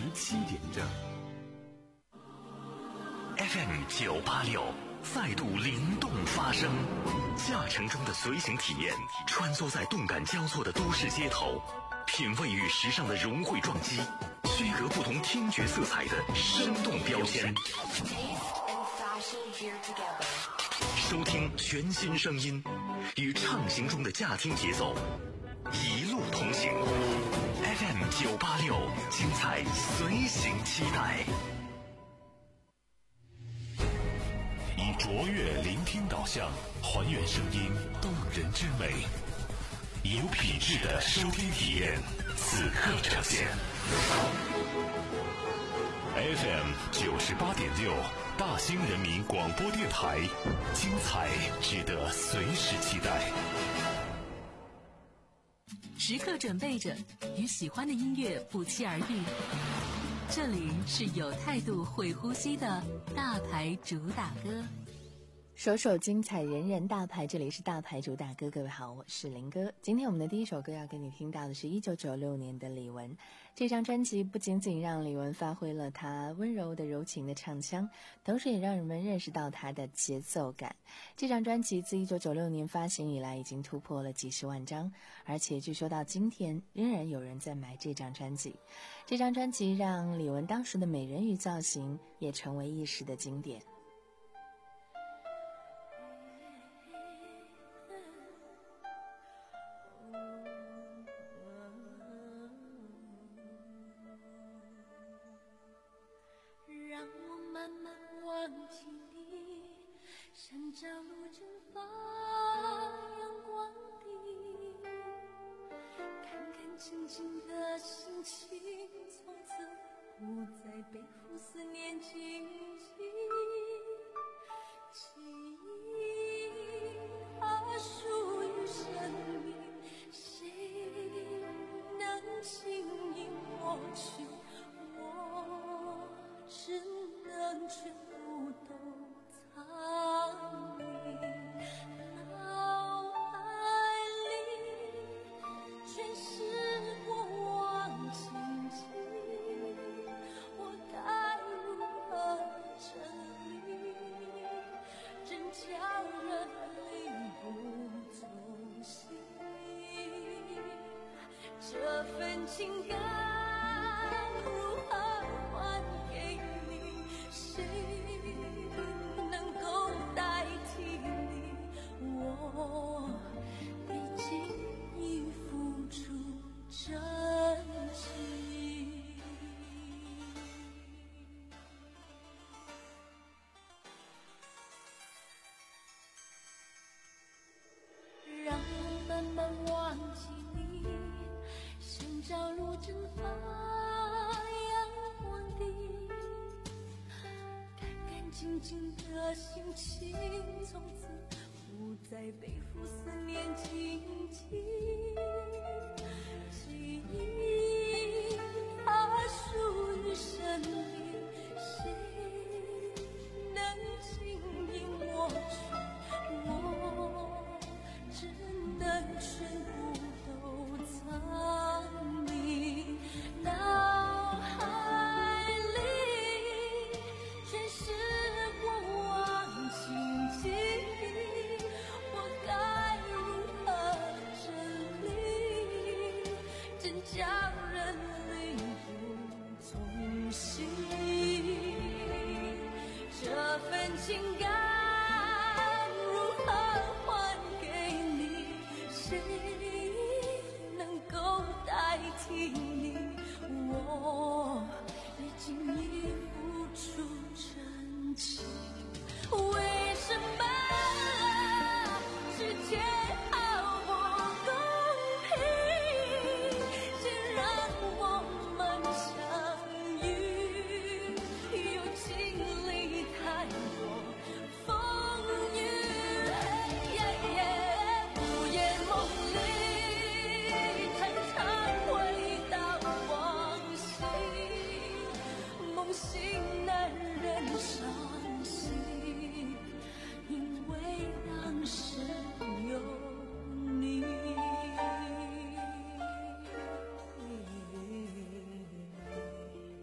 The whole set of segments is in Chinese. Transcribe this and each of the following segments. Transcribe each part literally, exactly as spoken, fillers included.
七点整。 F M 九八六再度灵动发声，驾乘中的随行体验，穿梭在动感交错的都市街头，品味与时尚的融汇撞击，区隔不同听觉色彩的生动标签。收听全新声音，与畅行中的驾听节奏一路同行。F M 九八六，精彩随行期待。以卓越聆听导向，还原声音动人之美，有品质的收听体验，此刻呈现。F M 九十八点六，大兴人民广播电台，精彩值得随时期待。 时刻准备着，与喜欢的音乐不期而遇。这里是有态度会呼吸的大牌主打歌， 首首精彩，人人大牌。这里是大牌主打歌，各位好，我是林哥。今天我们的第一首歌要给你听到的是一九九六年的李玟。这张专辑不仅仅让李玟发挥了她温柔的柔情的唱腔，同时也让人们认识到她的节奏感。这张专辑自一九九六年发行以来已经突破了几十万张，而且据说到今天仍然有人在买这张专辑。这张专辑让李玟当时的美人鱼造型也成为一时的经典。 山朝露蒸发阳光地，看看曾经的心情，从此不再背负思念荆棘。记忆它属于生命，谁能轻易抹去？我只能全部都藏匿，脑海里全是过往情景，我该如何整理？真叫人力不从心。这份情感如何还给你？谁能够代替你？我已经已付出真心。让我慢慢忘记你，先朝露蒸发阳光地，静静的心情，从此不再背负思念荆棘。记忆它属于生命，谁能轻易抹去？我只能全部都藏匿，脑海里全是过往情景，我该如何整理？真叫人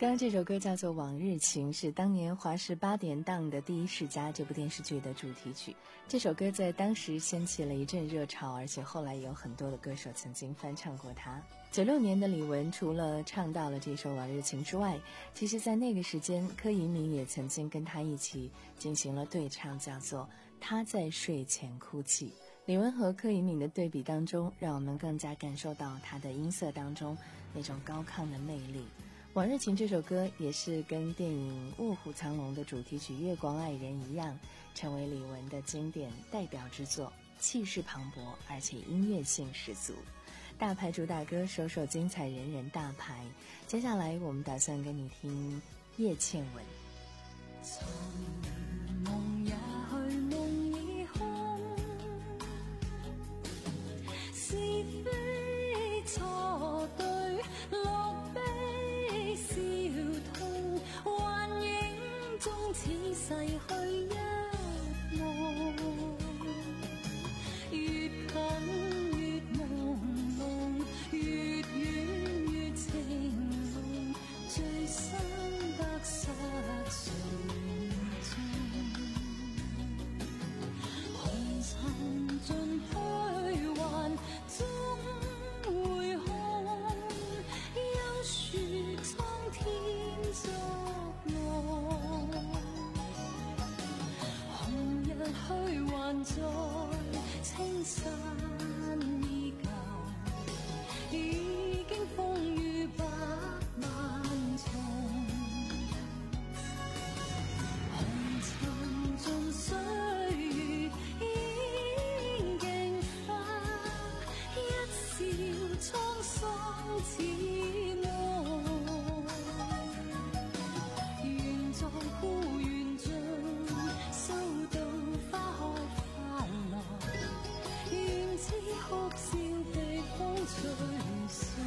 刚刚这首歌叫做《往日情》，是当年华视八点档的《第一世家》这部电视剧的主题曲。这首歌在当时掀起了一阵热潮，而且后来有很多的歌手曾经翻唱过它。九六年的李玟除了唱到了这首《往日情》之外，其实在那个时间，柯以敏也曾经跟他一起进行了对唱，叫做《他在睡前哭泣》。李玟和柯以敏的对比当中，让我们更加感受到她的音色当中那种高亢的魅力。《往日情》这首歌也是跟电影《卧虎藏龙》的主题曲《月光爱人》一样，成为李玟的经典代表之作，气势磅礴，而且音乐性十足。大牌主打歌，首首精彩，人人大牌。接下来我们打算跟你听叶倩文。 梦也去，梦已空，是非錯對，樂悲笑痛，幻影中似逝去一夢，越近越朦朧，越遠越情濃，最深得失誰中，紅塵盡虛幻終會空，休說蒼天作夢，紅日虛幻在青山依舊，已經風雨百萬重，紅塵盡歲月已經花，一笑滄桑似夢，緣在枯緣盡，收到花開花落，願知哭笑被風吹送。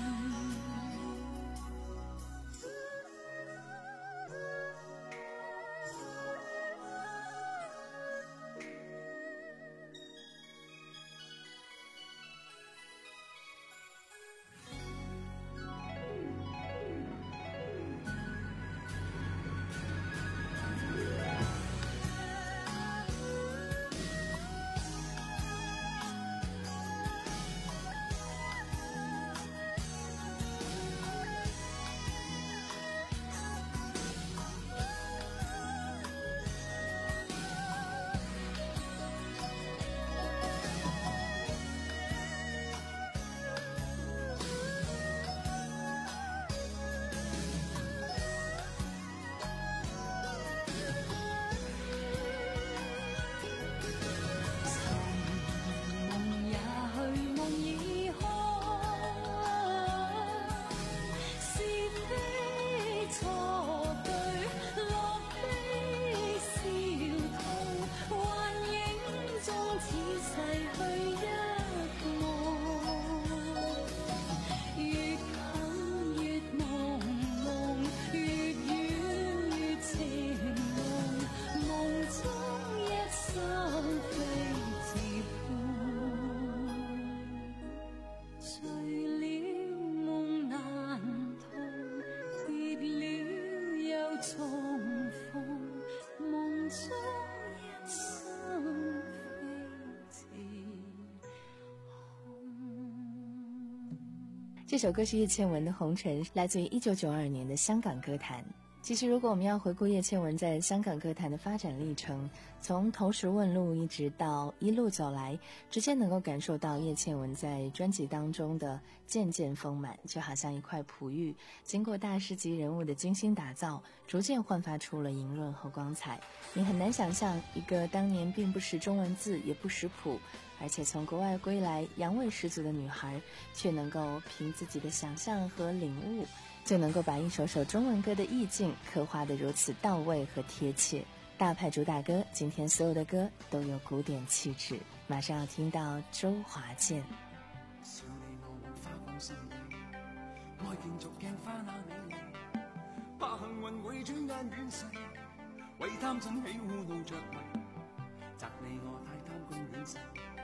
这首歌是叶倩文的《红尘》，来自于一九九二年的香港歌坛。其实如果我们要回顾叶倩文在香港歌坛的发展历程，从投石问路一直到一路走来，直接能够感受到叶倩文在专辑当中的渐渐丰满，就好像一块璞玉，经过大师级人物的精心打造，逐渐焕发出了莹润和光彩。你很难想象一个当年并不识中文字也不识谱，而且从国外归来洋味十足的女孩，却能够凭自己的想象和领悟，就能够把一首首中文歌的意境刻画得如此到位和贴切。大牌主打歌，今天所有的歌都有古典气质。马上要聽到周華健。 笑你我沒花光心地，愛競逐鏡花那美麗，怕幸運會轉眼遠逝，為貪嗔喜惡怒着迷，責你我太貪功戀世，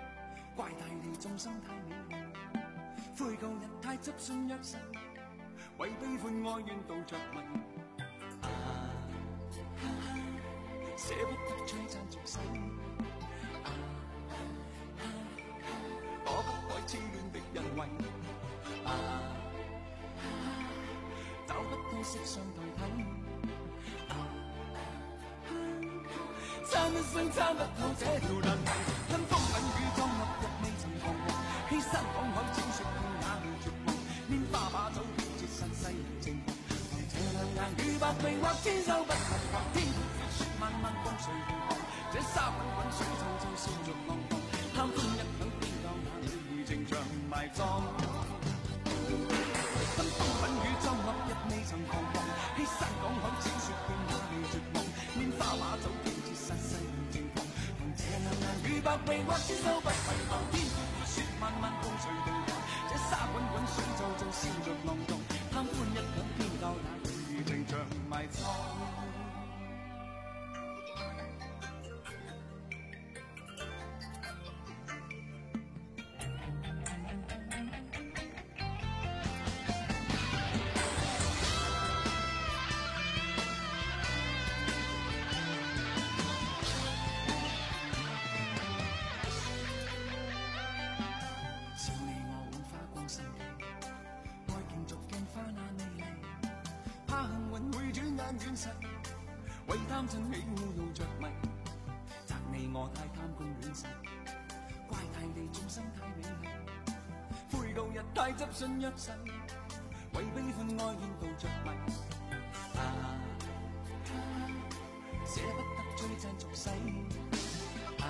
怪大地眾生太美麗，悔舊人太執信約誓， 為悲歡哀怨度着迷。啊，捨不得璀璨俗世。啊，躲不開痴戀的人為。啊，找不到色相代替。參一生參不透這條難題，跟風品雨裝落日未曾彷徨，欺山趕海淺雪片也未絕望，拈花把酒偏折煞世人情狂，同這兩眼與百臂或千手不能防，天闊闊雪漫漫風隨浪蕩，這沙滾滾水皺皺笑逐浪蕩，貪歡一晌偏教那女兒情長埋葬。跟風品雨裝落日未曾彷徨，欺山趕海淺雪片也未絕望，拈花把酒偏折煞世人情狂，同這兩眼與百臂或千手不能防，天闊闊雪漫漫風隨浪蕩，這沙滾滾水皺皺笑逐浪蕩，貪歡一晌偏教那女兒情長埋葬。為貪嗔喜惡怒着迷，責你我太貪功戀勢，怪大地眾生太美麗，悔度日太執信約誓，為悲歡哀怨度着迷。啊，捨不得璀璨俗世。啊，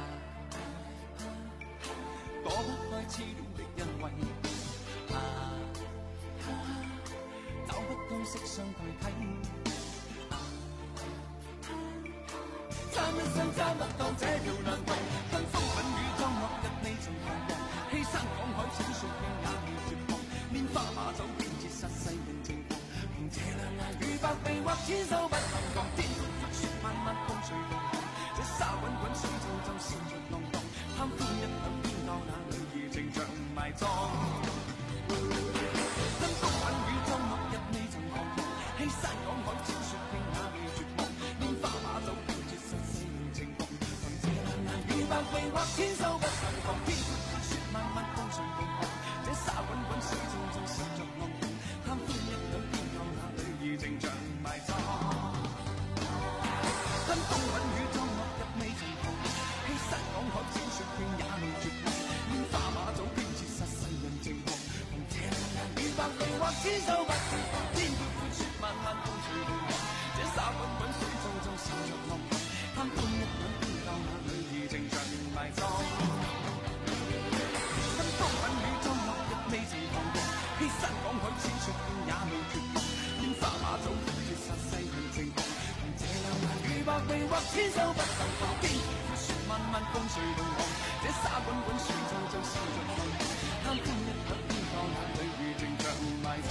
躲不開痴戀的人為。啊，找不到色相代替。參一生參不到這條難題，跟風品雨裝落日未曾彷徨，欺山趕海淺雪片也未絕望，拈花把酒偏折煞世人情狂，同這兩眼與百臂或千手不能防，天闊闊雪漫漫風隨浪蕩，這沙滾滾水皺皺笑逐浪蕩，貪歡一晌偏教那女兒情長埋葬。跟風品雨裝落日未曾彷徨，欺山趕海淺雪片也未絕望，拈花把酒偏折煞世人情狂，同這兩眼與百臂或千手不能防，天闊闊雪漫漫風隨浪蕩，這沙滾滾水皺皺笑逐浪蕩，貪歡一晌偏教那女兒情長埋葬。跟風品雨裝落日未曾彷徨，欺山趕海淺雪片也未絕望，拈花把酒偏折煞世人情狂，同這兩眼與百臂或千手不能防，天闊闊雪漫漫風隨浪蕩，這沙滾滾水皺皺笑逐浪蕩，貪歡一晌偏教那女兒情長埋葬。跟風品雨裝落日未曾彷徨，欺山趕海淺雪片也未絕望，拈花把酒偏折煞世人情狂，同這兩眼與百臂或千手不能防，天闊闊雪漫漫風隨浪蕩，這沙滾滾水皺皺笑逐浪蕩，貪歡一晌偏教那女兒情長埋葬。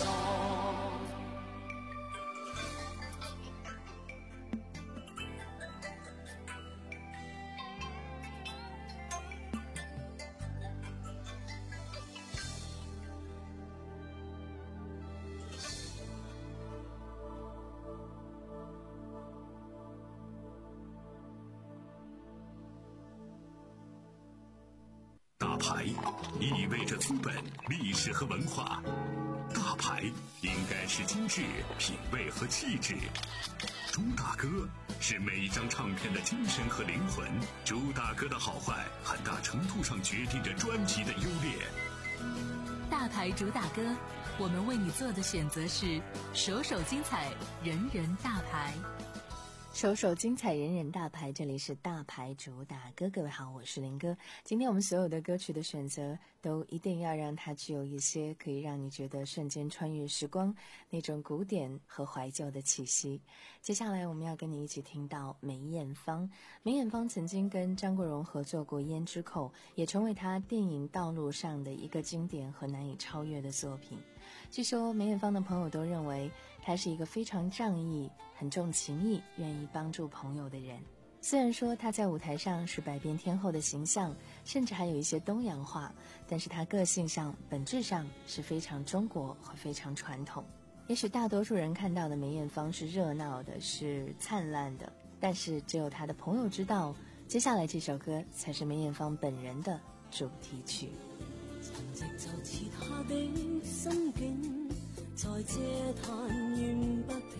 大牌意味着资本、历史和文化，大牌应该是精致、品味和气质。朱大哥是每一张唱片的精神和灵魂，朱大哥的好坏很大程度上决定着专辑的优劣。 大牌主打歌，我们为你做的选择是首首精彩，人人大牌。 首首精彩，人人大牌，这里是大牌主打歌。各位好，我是林哥。今天我们所有的歌曲的选择都一定要让它具有一些可以让你觉得瞬间穿越时光那种古典和怀旧的气息。接下来我们要跟你一起听到梅艳芳。梅艳芳曾经跟张国荣合作过《胭脂扣》，也成为她电影道路上的一个经典和难以超越的作品。据说梅艳芳的朋友都认为她是一个非常仗义、很重情义、愿意帮助朋友的人。虽然说她在舞台上是百变天后的形象，甚至还有一些东洋化，但是她个性上、本质上是非常中国和非常传统。 也许大多数人看到的梅艳芳是热闹的，是灿烂的，但是只有她的朋友知道，接下来这首歌才是梅艳芳本人的主题曲。 沉寂就似他的心境，在嗟嘆怨不停，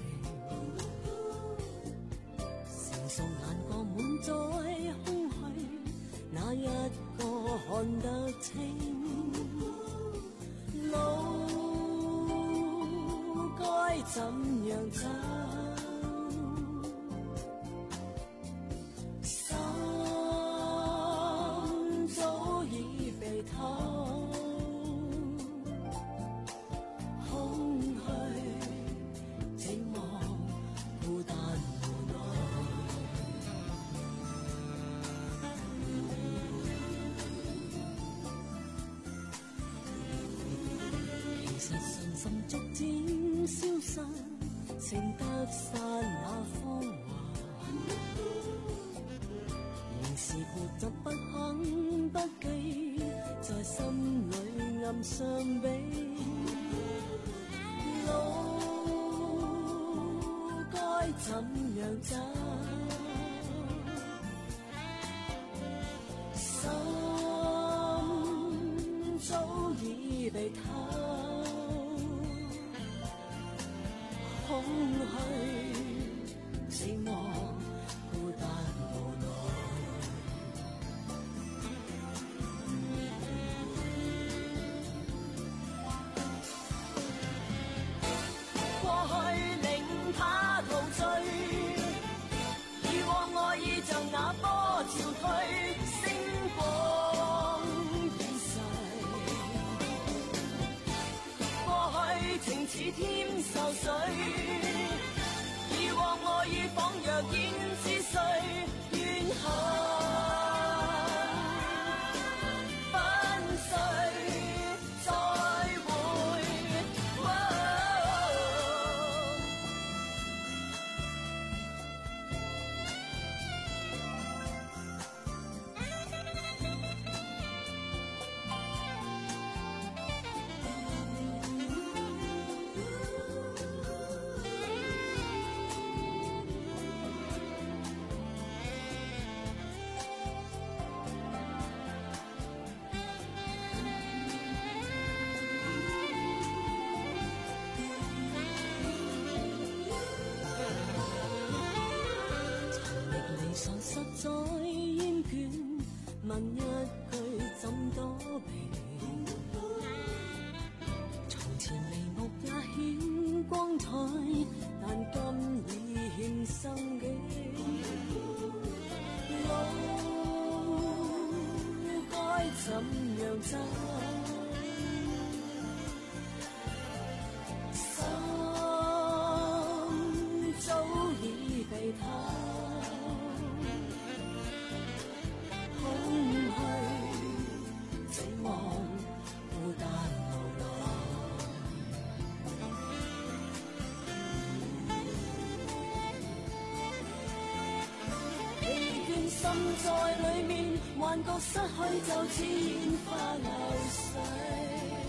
成熟眼角滿載空虛，哪一個看得清？路該怎樣走？心早已被偷，空虛寂寞孤單無奈。其實信心逐漸消失，剩得散那芳華。仍是固執不肯不羈，在心裏暗相比。路該怎樣走？心早已被偷，空虛寂寞孤單無奈。過去令他陶醉，以往愛意像那波潮退，星光變逝。過去情似添愁水，以往愛意仿若煙似水，怨恨粉碎再會。實在厭倦，問一句怎躲避？從前眉目也顯光彩，但今已欠生機。路該怎樣走？心早已被偷，空虛寂寞孤單無奈。疲倦滲在裡面，幻覺失去就似煙花流逝。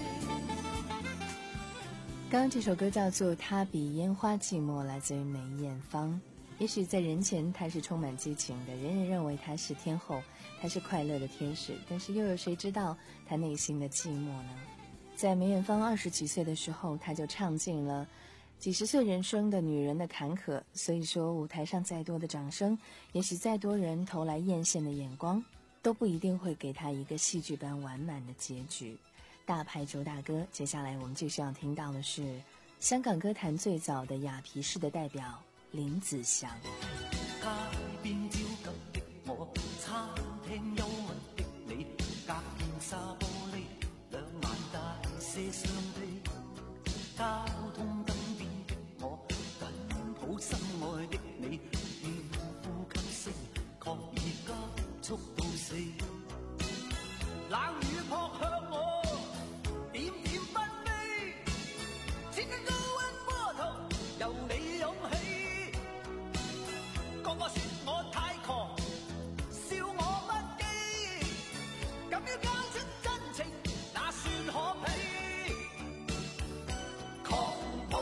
剛剛這首歌叫做《他比煙花寂寞》，來自於梅艷芳。也許在人前她是充滿激情的，人人認為她是天后，她是快樂的天使，但是又有誰知道她內心的寂寞呢？在梅艷芳二十幾歲的時候，她就唱盡了幾十歲人生的女人的坎坷，所以說舞台上再多的掌聲，也許再多人投來豔羨的眼光，都不一定會給她一個戲劇般完滿的結局。大牌主打歌，接下來我們繼續要聽到的是香港歌壇最早的雅皮式的代表林子祥。 街邊焦急的我，餐廳幽默的你，隔片紗玻璃，兩眼帶些傷悲。交通燈邊的我，緊抱心愛的你，勸呼吸聲確已急速到死。冷雨撲向我，點點不飛，似個高溫波濤由你湧起。個個說我太狂，笑我不羈，咁要交出真情，哪算可比？狂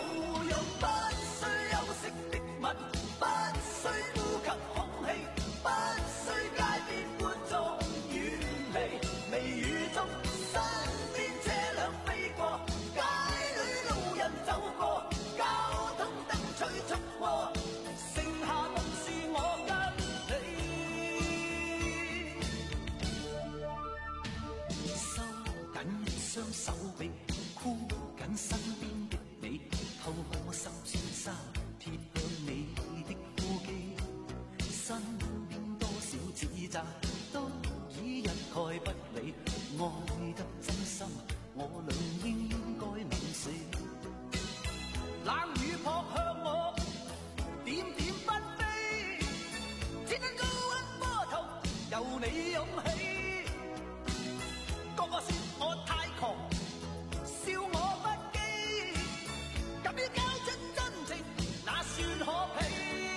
沙貼向你的呼肌，身邊多少指責都已一概不理，愛得真心，我倆應該免死。冷雨撲向我，點點紛飛，千斤高溫波濤由你湧起，個個說我太狂，笑我不羈，敢於交出真情，那算可悲。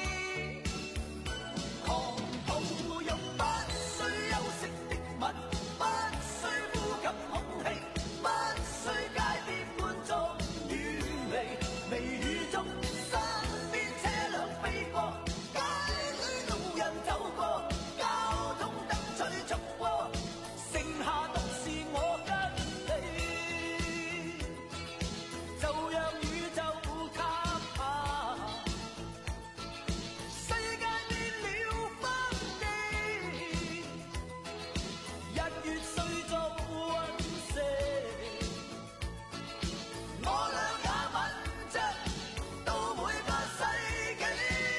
狂暴用不需休息的吻，不需呼吸空氣，不需街邊觀眾遠離，微雨中身邊車輛飛過，街裏路人走過，交通燈催促過，剩下獨是我跟你，就讓宇宙塌下，世界變了風機，日月碎做隕石，我倆也吻着到每個世紀。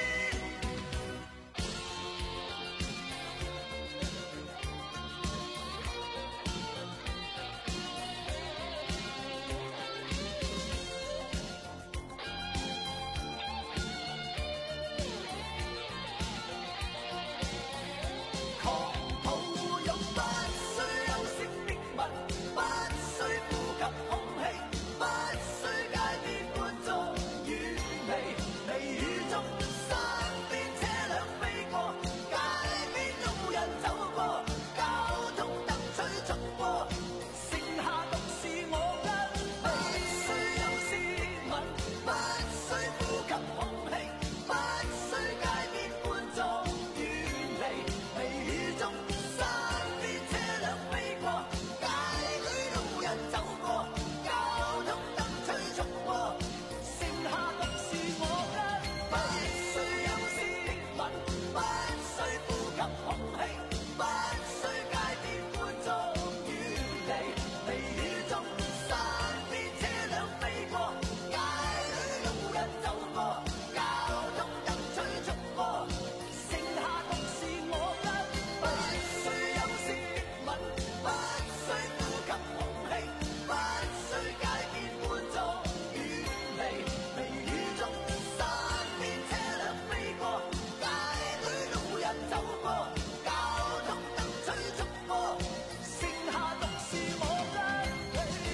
狂暴用不需休息的吻，不需呼吸空氣，不需街邊觀眾遠離，微雨中身邊車輛飛過，街邊路人走過，交通燈催促過，剩下獨是我跟你。不需休息吻，不需呼吸空氣，不需街邊觀眾遠離，微雨中身邊車輛飛過，街裏路人走過，交通燈催促過，剩下獨是我跟你。不需休息的吻，不需呼吸空氣，不需街邊觀眾遠離，微雨中身邊車輛飛過，街裏路人走過，交通燈催促過，剩下獨是我跟你。不需休息的吻，不需呼吸空氣，不需街邊觀眾遠離，微雨中身邊車輛飛過，街裏路人走過，交通燈催促過，剩下獨是我跟你。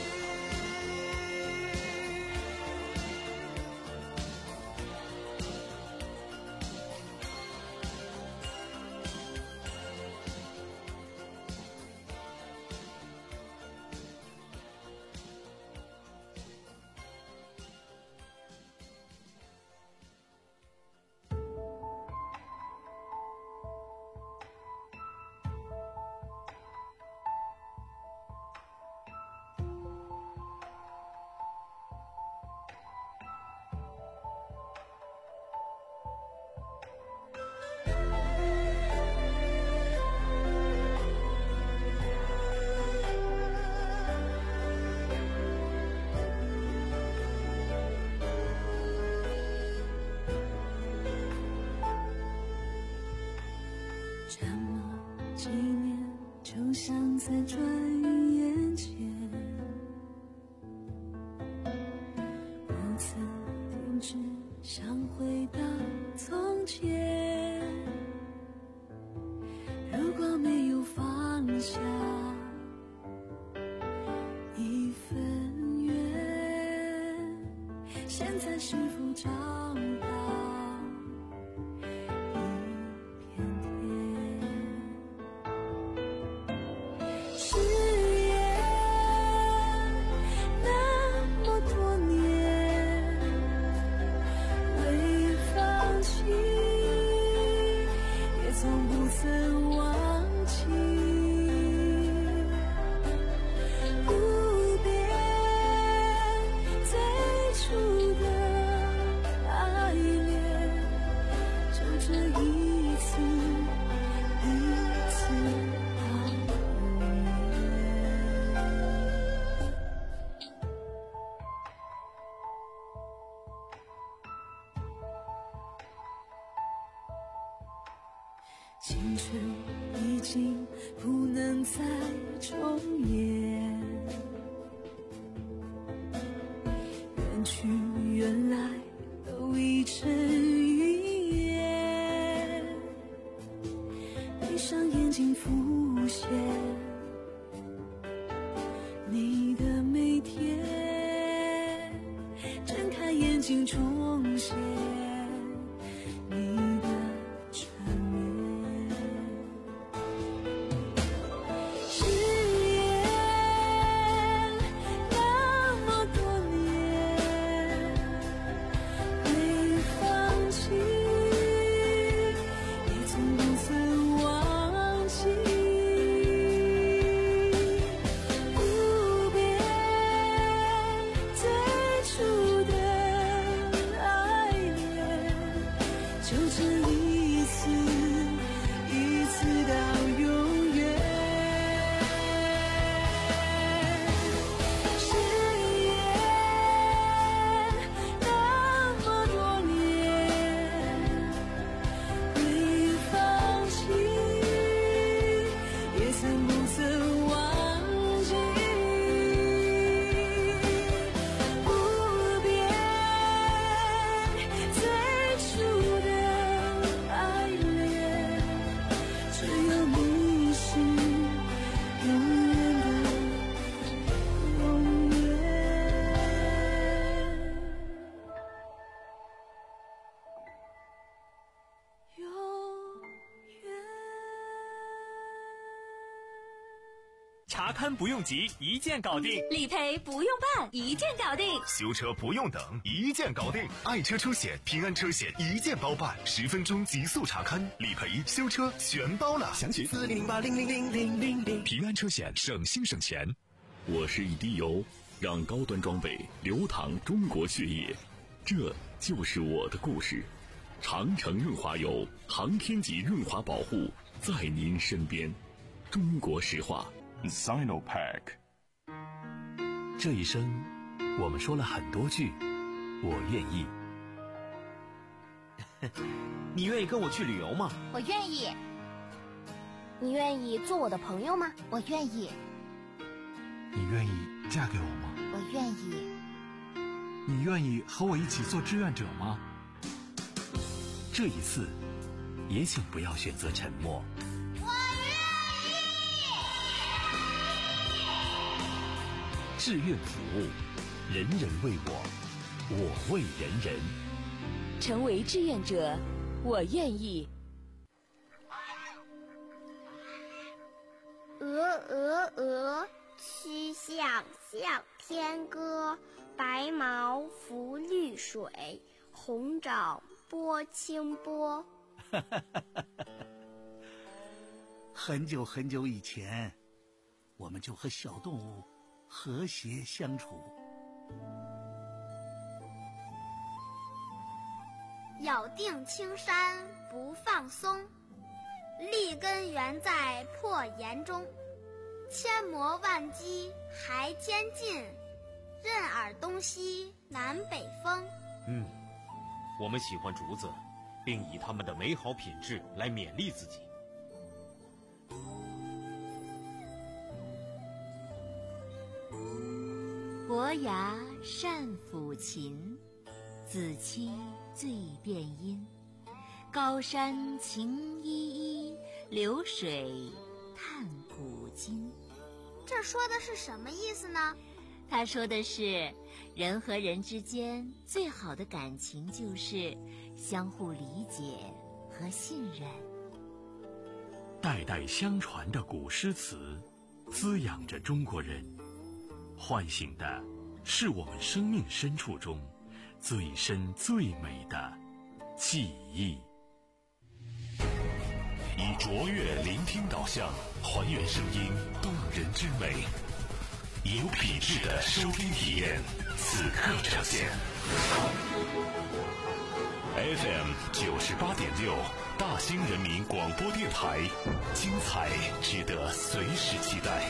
这么几年，就像在转眼间，不曾停止想回到从前。如果没有放下一份缘，现在是否找到一片天？誓言那么多年未放弃，也从不曾忘记。不变最初的爱恋，就这一次一次好远。 青春已经不能再重演，远去原来都已成云烟，闭上眼睛浮现你的每天，睁开眼睛重现你的缠绵，誓言那么多年没放弃，也从不曾忘记，不变最初的爱恋，就这一次一次到永远。誓言那么多年没放弃，也曾不曾忘记，不变最初的爱恋，只有你是永远的永远。永远。 查勘不用急，一键搞定； 理赔不用办，一键搞定。 修车不用等，一键搞定。爱车车险、平安车险一键包办，十分钟极速查勘、理赔、修车全包了。详询四零零八零零零零零零。平安车险，省心省钱。我是一滴油，让高端装备流淌中国血液，这就是我的故事。长城润滑油，航天级润滑保护，在您身边。中国石化。 Sinopac。 这一生，我们说了很多句我愿意。 你愿意跟我去旅游吗？ 我愿意。你愿意做我的朋友吗？我愿意。 你愿意嫁给我吗？ 我愿意。 你愿意和我一起做志愿者吗？ 这一次，也请不要选择沉默。志愿服务，人人为我，我为人人。 成为志愿者，我愿意。 鹅鹅鹅，曲项向天歌。白毛浮绿水，红掌拨清波。 很久很久以前，我们就和小动物和谐相处。 咬定青山不放松，立根原在破岩中。千磨万击还坚劲，任尔东西南北风。 嗯，我们喜欢竹子，并以它们的美好品质来勉励自己。 伯牙善抚琴，子期最辨音。高山晴依依，流水叹古今。 这说的是什么意思呢？ 他说的是，人和人之间最好的感情就是相互理解和信任。 代代相传的古诗词，滋养着中国人，唤醒的是我们生命深处中最深最美的记忆。 以卓越聆听导向，还原声音动人之美，有品质的收听体验，此刻呈现。F M 九十八点六，大兴人民广播电台，精彩值得随时期待。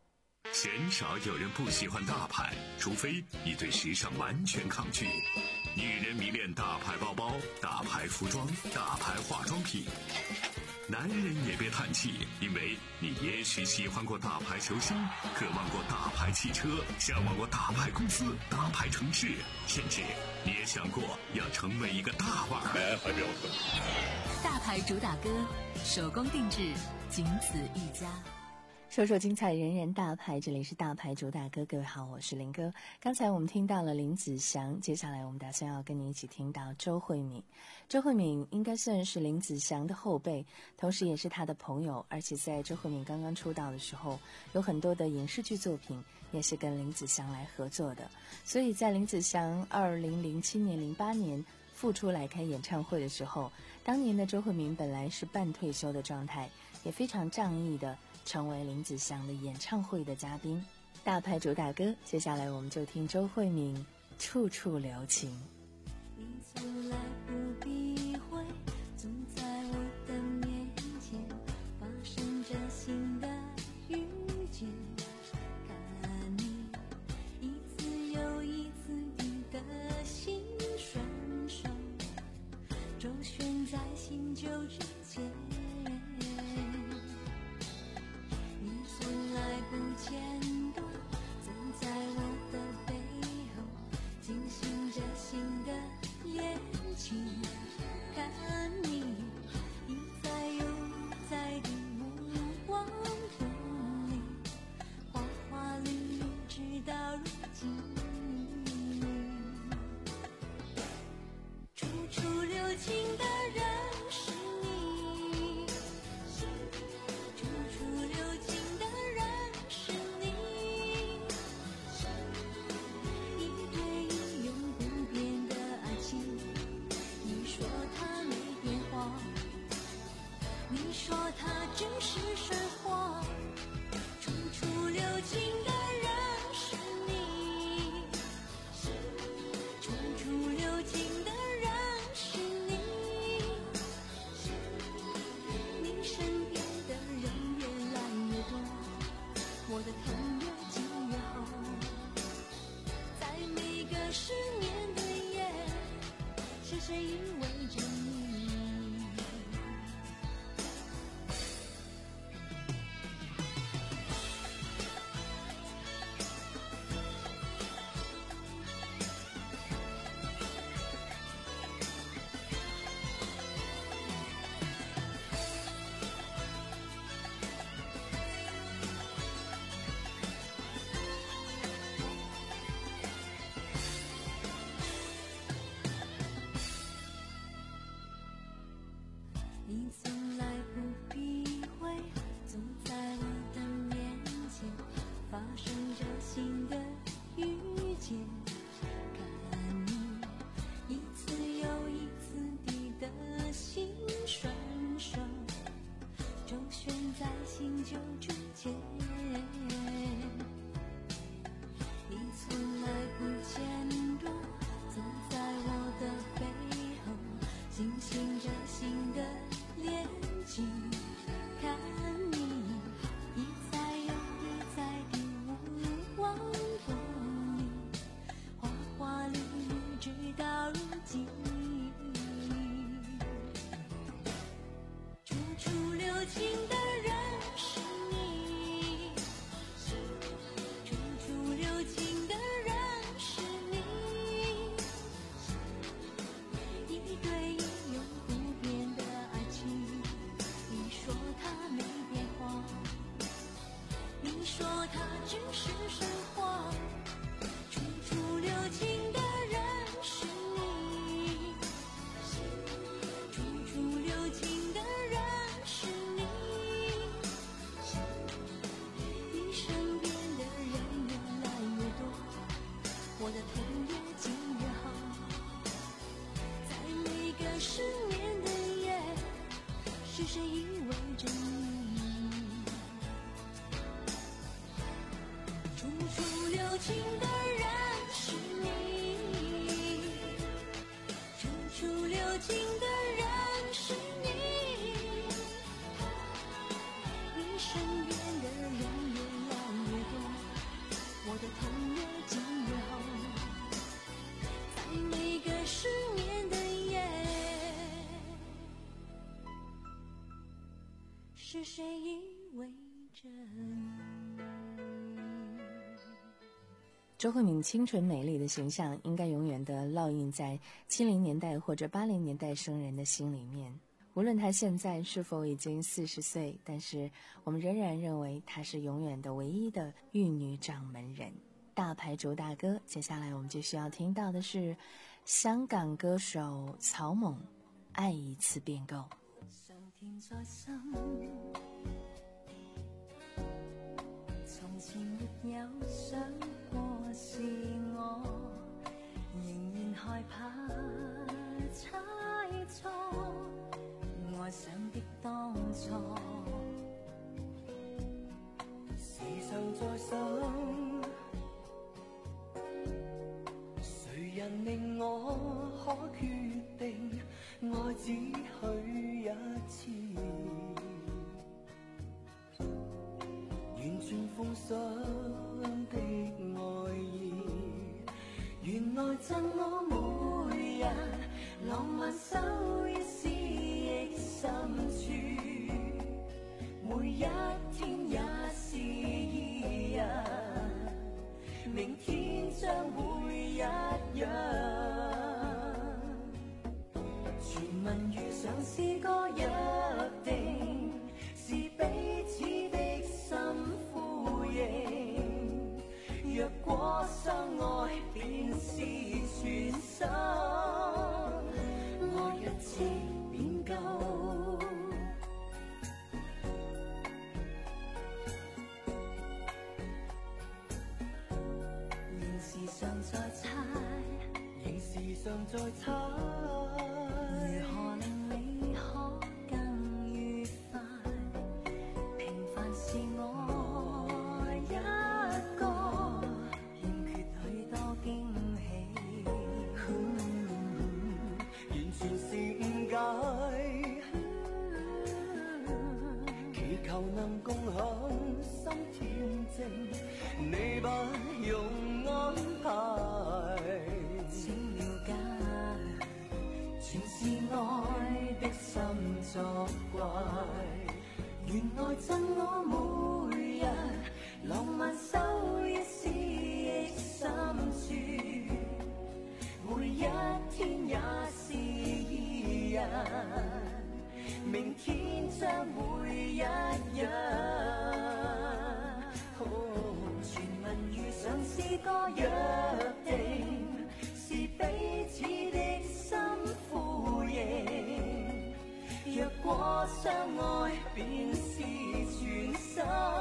鲜少有人不喜欢大牌，除非你对时尚完全抗拒。 女人迷恋大牌包包、大牌服装、大牌化妆品。男人也别叹气，因为你也许喜欢过大牌球星，渴望过大牌汽车，向往过大牌公司、大牌城市，甚至你也想过要成为一个大腕儿。来，还没有。 大牌主打歌，手工定制，仅此一家。 说说精彩，人人大牌，这里是大牌主打歌。各位好，我是林哥。刚才我们听到了林子祥，接下来我们打算要跟你一起听到周慧敏。周慧敏应该算是林子祥的后辈，同时也是他的朋友，而且在周慧敏刚刚出道的时候，有很多的影视剧作品也是跟林子祥来合作的。所以在林子祥二零零七年、零八年复出来开演唱会的时候，当年的周慧敏本来是半退休的状态，也非常仗义的成为林子祥的演唱会的嘉宾。大牌主打歌，接下来我们就听周慧敏《处处留情》。 你从来不避讳，总在我的面前发生着新的遇见，看你一次又一次地的心顺手周旋在新旧之间，你从来不间断站在我的背后进行着新的恋情，看你一再又再地目光锋利，花花绿绿直到如今，处处留情的人是你，处处留情的人是你，一对一永不变的爱情，你说它没变化，你说它只是神话，处处留情的人是你，处处留情的人是你，你身边的人越来越多，我的疼越紧越厚，在每个失眠的夜，是谁依偎着你？你从来不避讳，总在我的面前发生着新的遇见，看你一次又一次地的心顺手周旋在新旧之间，你从来不间断走在我的背后进行着新的恋情，看你一再又一再地目光锋利，花花绿绿直到如今，处处留情的人是你，处处留情的人是你，一对一永不变的爱情，你说它没变化，你说它只是神话，处处留情的人是你，处处留情的人是你，你身边的人越来越多，我的疼越紧越厚，在每个失眠的夜，是谁依偎着你？处处留情的人是你，处处留情的人是你，你身边的人越来越多，我的疼越紧越厚，在每个是谁依偎着你。 周慧敏清纯美丽的形象应该永远地烙印在七零年代或者八零年代生人的心里面。无论她现在是否已经四十岁，但是我们仍然认为她是永远的唯一的玉女掌门人。大牌主打歌，接下来我们就需要听到的是香港歌手曹猛《爱一次便够》。 上天在心，從前沒有想過是我，仍然害怕猜錯愛上的當初，時常在想，誰人令我可決定愛只許一次，完全奉上的愛意，原來贈我每日浪漫收一絲憶深處，每一天也是一日，明天將會一樣。傳聞遇上是個約定，是彼此的心呼應，若果相愛便是全心，愛一次便夠。仍時常在猜，仍時常在猜，如何令你可更愉快？平凡是我一個，欠缺許多驚喜，完全是誤解，祈求能共享心恬靜，你不用安排，請了解，全是愛的心作怪。原來贈我每日浪漫收一絲憶深處，每一天也是一日，明天將會一樣。傳聞遇上是個約定，是彼此的心呼應，若果相愛便是全心，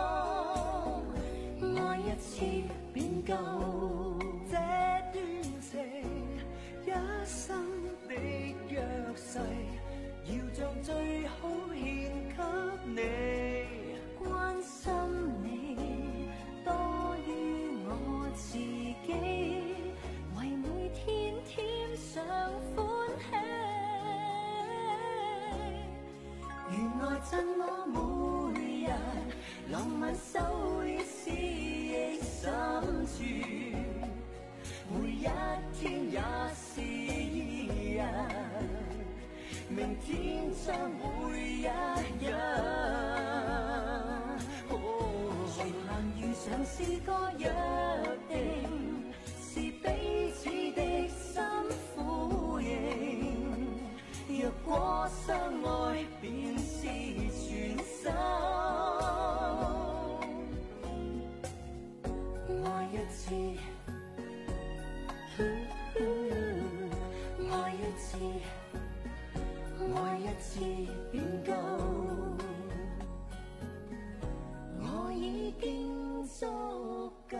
愛一次便夠。這段情一生的約誓，要將最好獻給你，關心你多於我自己，為每天添上歡喜。原來贈我每日浪漫收一絲憶深處，每一天也是一日，明天將會一樣。傳聞遇上是個約定，是彼此的心呼應，若果相愛便是全心，愛一次，愛一次，愛一次便夠，我已經足夠。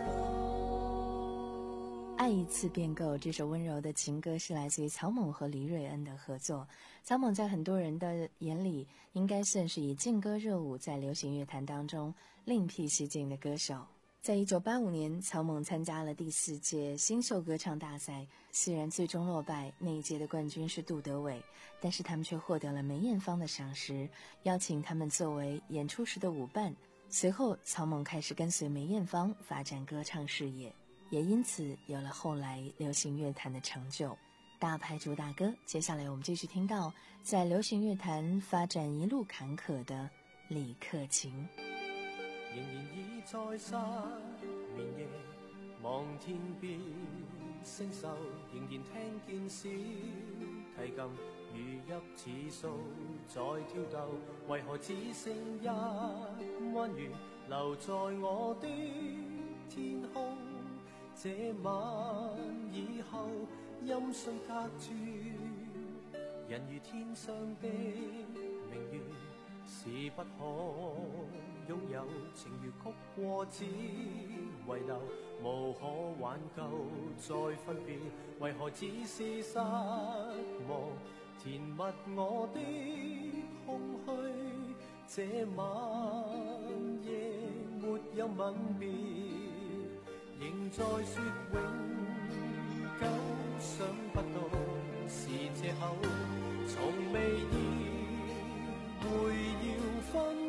爱一次便够这首温柔的情歌是来自于曹猛和黎瑞恩的合作。曹猛在很多人的眼里应该算是以劲歌热舞在流行乐坛当中另辟蹊径的歌手。在一九八五年，曹猛参加了第四届新秀歌唱大赛，虽然最终落败，那一届的冠军是杜德伟，但是他们却获得了梅艳芳的赏识，邀请他们作为演出时的舞伴。随后曹猛开始跟随梅艳芳发展歌唱事业，也因此有了后来流行乐坛的成就。大牌主打歌，接下来我们继续听到在流行乐坛发展一路坎坷的李克勤。 仍然倚在失眠夜，望天邊星宿，仍然聽見小提琴如泣似訴在跳動，為何只剩一彎月留在我的天空？這晚以後，音訊隔絕，人如天上的明月，是不可擁有，情如曲過只遺留，無可挽救再分別，為何只是失望填密我的空虛？這晚夜沒有吻別，仍在說永久，想不到是借口，從未意會要分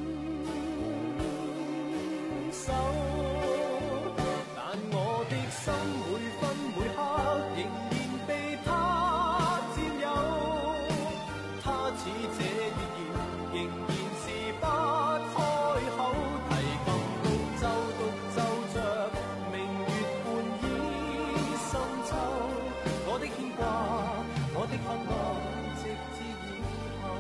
手，但我的心每分每刻仍然被他佔有，他似這月兒仍然是不開口，提琴獨奏獨奏着明月半倚深秋，我的牽掛我的渴望直至以後。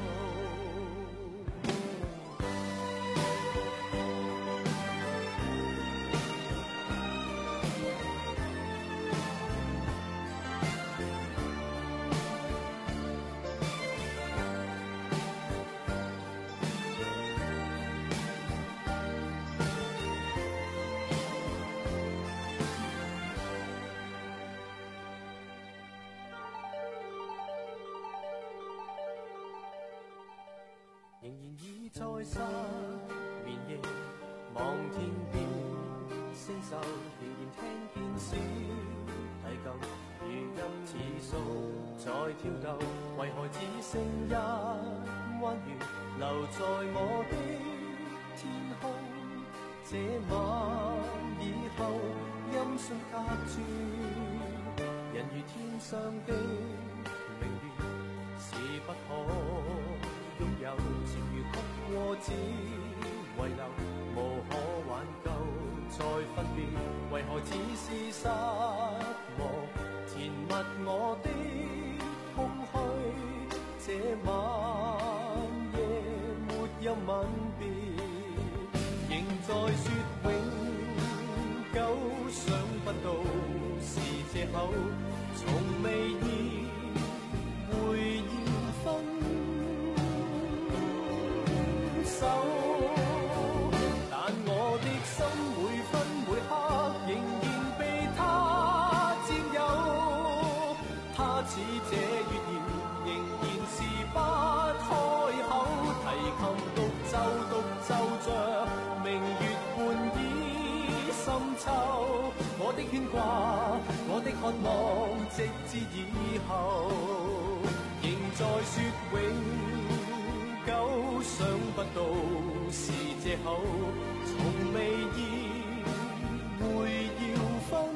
仍然倚在失眠夜，望天邊星宿，仍然聽見小提琴如泣似訴在跳動，為何只剩一彎月留在我的天空？這晚以後，音訊隔絕，人如天上的明月，是不可擁有，情如曲過只遺留，無可挽救再分別，為何只是失望填密我的空虛？這晚夜沒有吻別，仍在說永久，想不到是借口，從未意會要分手，但我的心每分每刻仍然被他佔有，他似這月兒仍然是不開口，提琴獨奏獨奏着明月半倚深秋，我的牽掛我的渴望直至以後，仍在說永久，想不到是借口，從未意會要分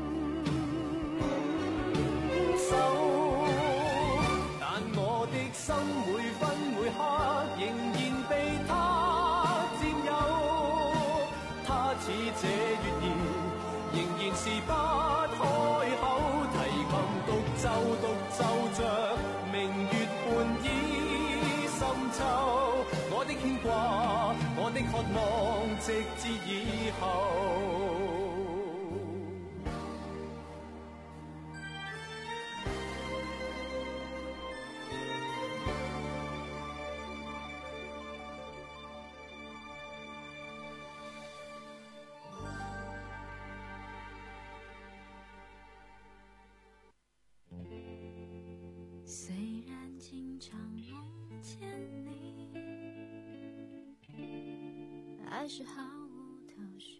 手，但我的心每分每刻仍然被他佔有，他似這月兒仍然是不開口，提琴獨奏獨奏着明月半倚深秋，我的牽掛我的渴望直至以後。 虽然经常梦见你，还是毫无头绪。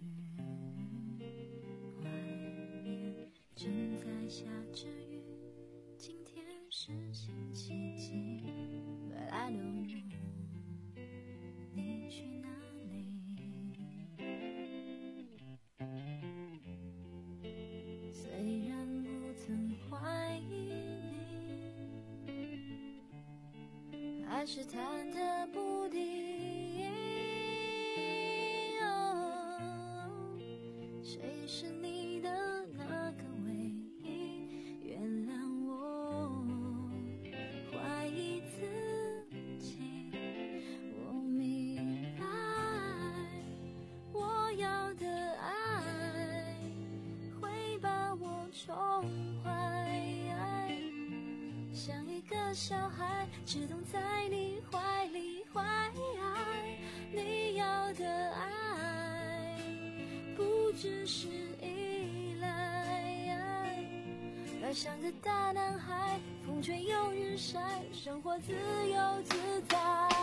外面正在下着雨，今天是星期几 ？But I don't know， 你去哪里？虽然不曾怀疑你，还是忐忑不定。 个小孩，只懂在你怀里怀你要的爱，不只是依赖，要像个大男孩，风吹又日晒，生活自由自在。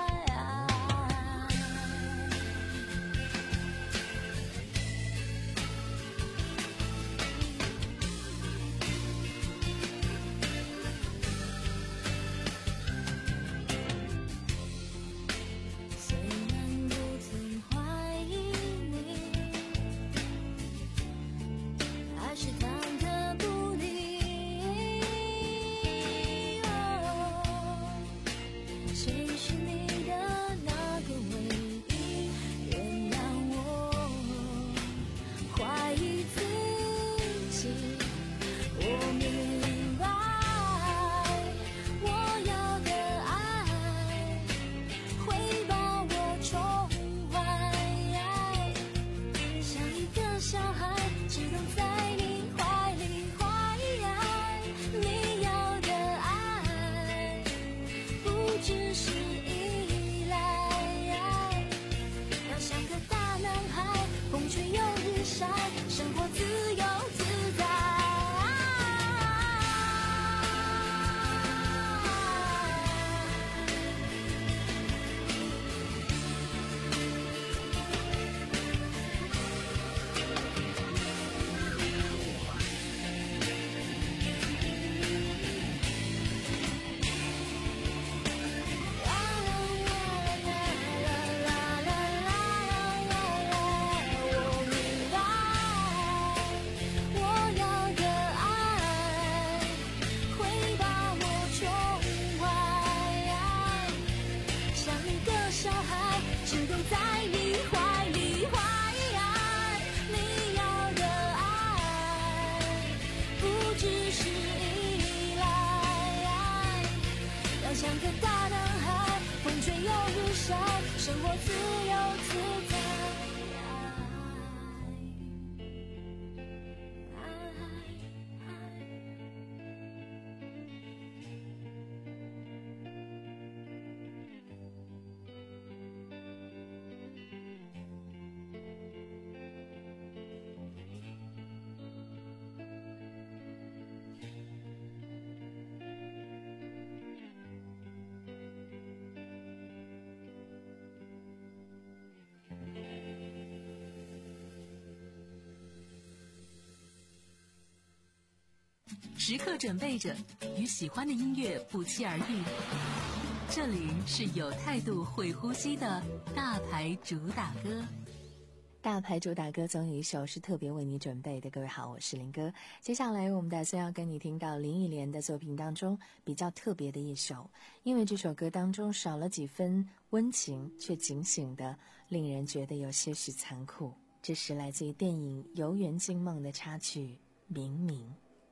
时刻准备着，与喜欢的音乐不期而遇。这里是有态度、会呼吸的大牌主打歌。 大牌主打歌总有一首是特别为你准备的。各位好，我是林哥。接下来我们打算要跟你听到林忆莲的作品当中比较特别的一首，因为这首歌当中少了几分温情，却警醒的令人觉得有些许残酷。这是来自于电影《游园惊梦》的插曲《明明》。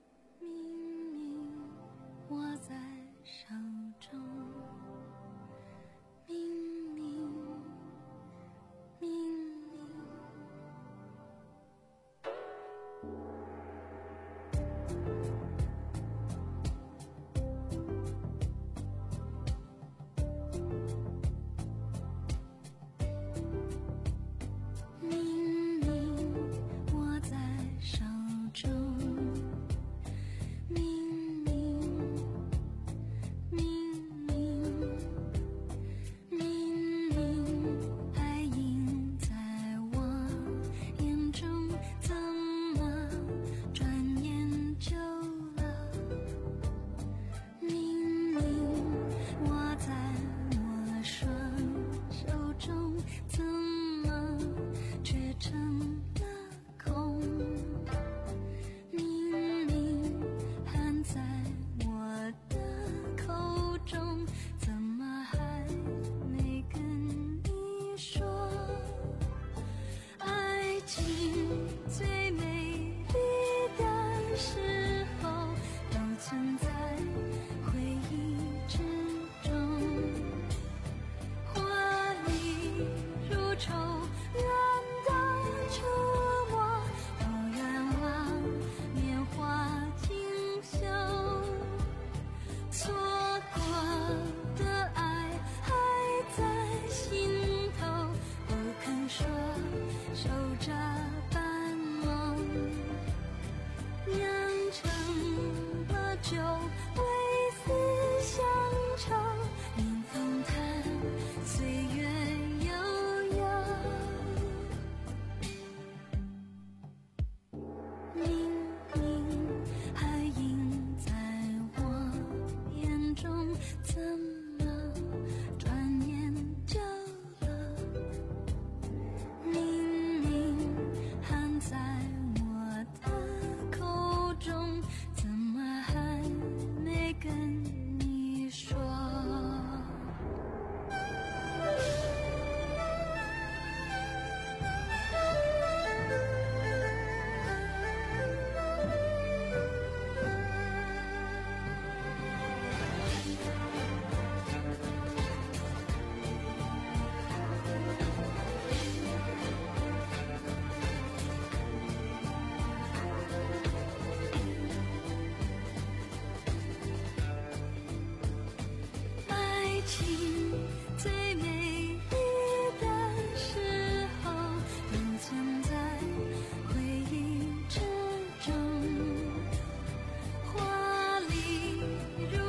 握在手中，明明明明，明明握在手中。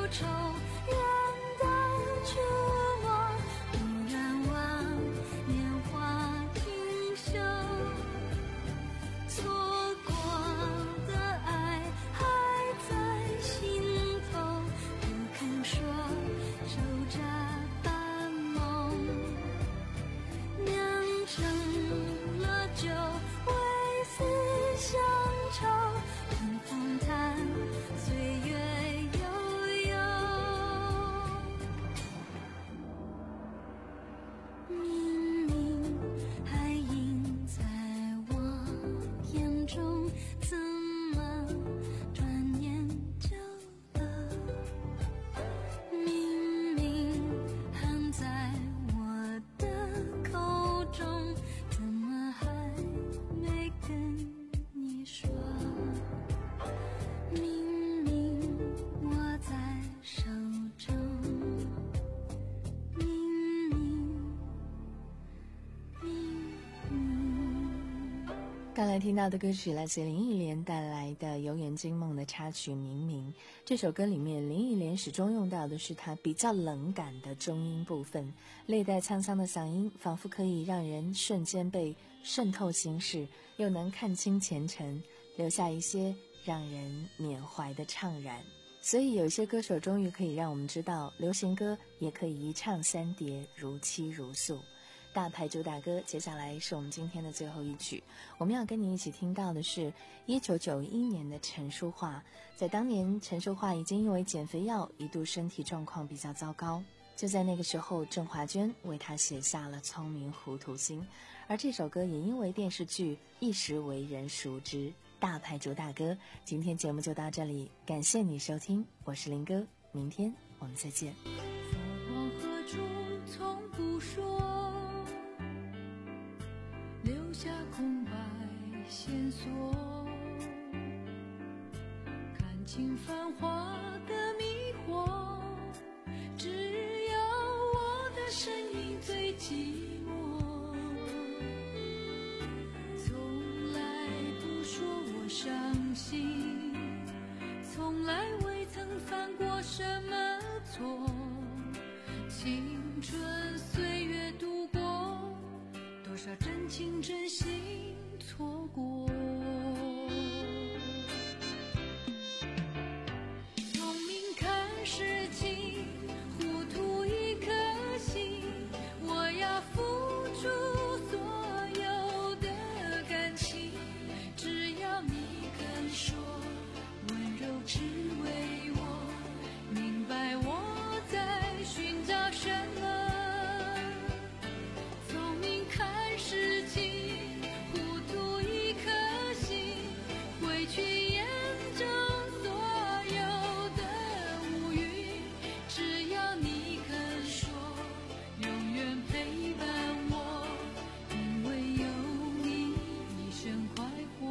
愁，远到触摸，突然望年华停休，错过的爱还在心头，不肯说，手札半梦，酿成了酒，为思乡愁，春风叹岁月悠悠，明明还映在我眼中，怎么转眼就了？明明含在我的口中，怎么还没跟你说？明明握在手中，明明明明。 刚才听到的歌曲来自林忆莲带来的《游园惊梦》的插曲《明明》。这首歌里面，林忆莲始终用到的是她比较冷感的中音部分，略带沧桑的嗓音，仿佛可以让人瞬间被渗透心事，又能看清前尘，留下一些让人缅怀的怅然。所以有些歌手终于可以让我们知道，流行歌也可以一唱三叠，如泣如诉。大牌主打歌，接下来是我们今天的最后一曲。我们要跟你一起听到的是一九九一年的陈淑桦。在当年，陈淑桦已经因为减肥药一度身体状况比较糟糕，就在那个时候，郑华娟为她写下了《聪明糊涂心》，而这首歌也因为电视剧一时为人熟知。大牌主打歌，今天节目就到这里，感谢你收听，我是林哥，明天我们再见。 往何处从不说，留下空白线索，看清繁华的迷惑，只有我的身影最寂寞，从来不说我伤心，从来未曾犯过什么错，青春岁月度过，多少真情真心错过。聪明看事情，糊涂一颗心，我要付出所有的感情，只要你肯说，温柔只为我，明白我在寻找什么。聪明看事情，糊涂一颗心，会去验证所有的乌云，只要你肯说，永远陪伴我，因为有你一生快活。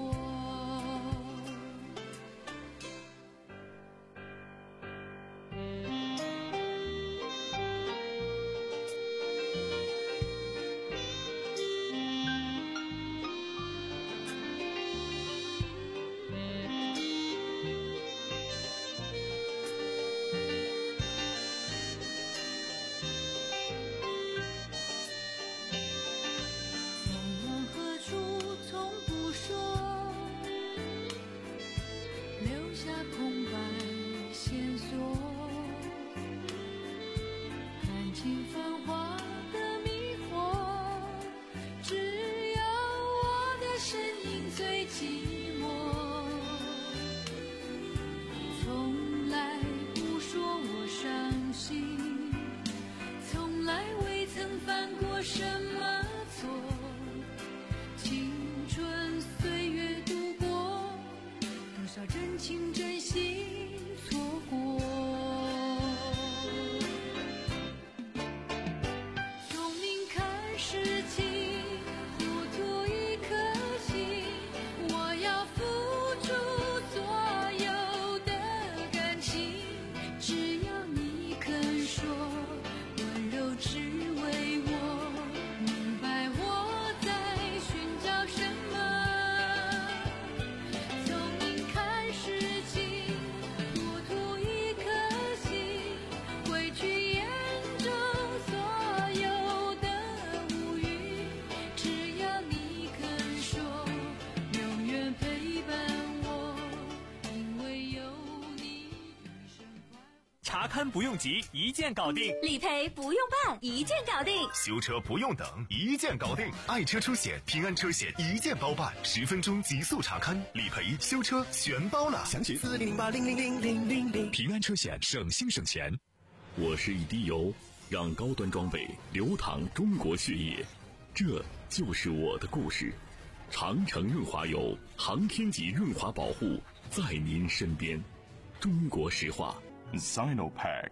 勘不用急，一键搞定； 理赔不用办，一键搞定； 修车不用等，一键搞定。爱车出险，平安车险一键包办，十分钟极速查勘、理赔、修车全包了。详询四零零八零零零零零零。平安车险，省心省钱。 我是一滴油，让高端装备流淌中国血液，这就是我的故事。长城润滑油，航天级润滑保护，在您身边。中国石化 Sinopac。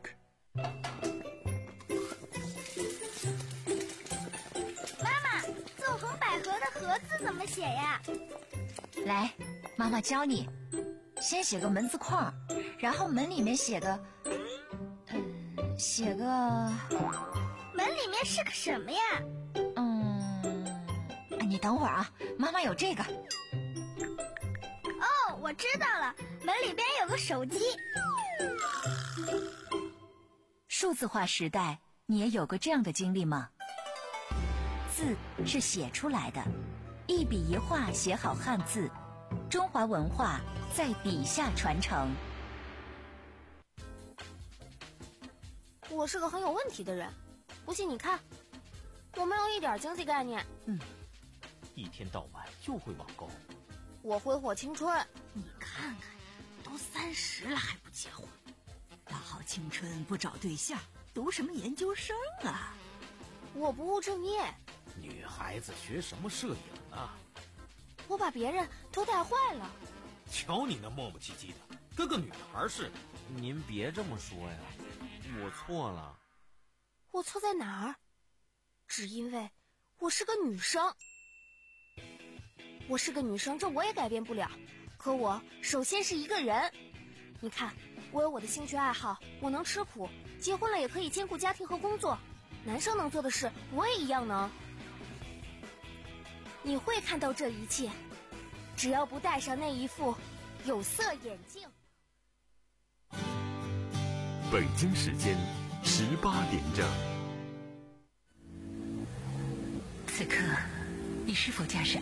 妈妈，纵横捭阖的阖字怎么写呀？ 来，妈妈教你，先写个门字框，然后门里面写个嗯写个门里面是个什么呀？ 嗯你等会儿啊，妈妈有这个。 哦，我知道了，门里边有个手机。 数字化时代，你也有过这样的经历吗？字是写出来的，一笔一画写好汉字，中华文化在笔下传承。 我是个很有问题的人，不信你看，我没有一点经济概念。 嗯，一天到晚就会网购。 我挥霍青春。 你看看，都三十了还不结婚，大好青春不找对象，读什么研究生啊？ 我不务正业。 女孩子学什么摄影啊？ 我把别人都带坏了。 瞧你那磨磨唧唧的，跟个女孩似的。您别这么说呀，我错了。 我错在哪儿？只因为我是个女生。我是个女生，这我也改变不了。可我首先是一个人。你看，我有我的兴趣爱好，我能吃苦，结婚了也可以兼顾家庭和工作。男生能做的事，我也一样能。你会看到这一切，只要不戴上那一副有色眼镜。 北京时间十八点整。 此刻，你是否驾驶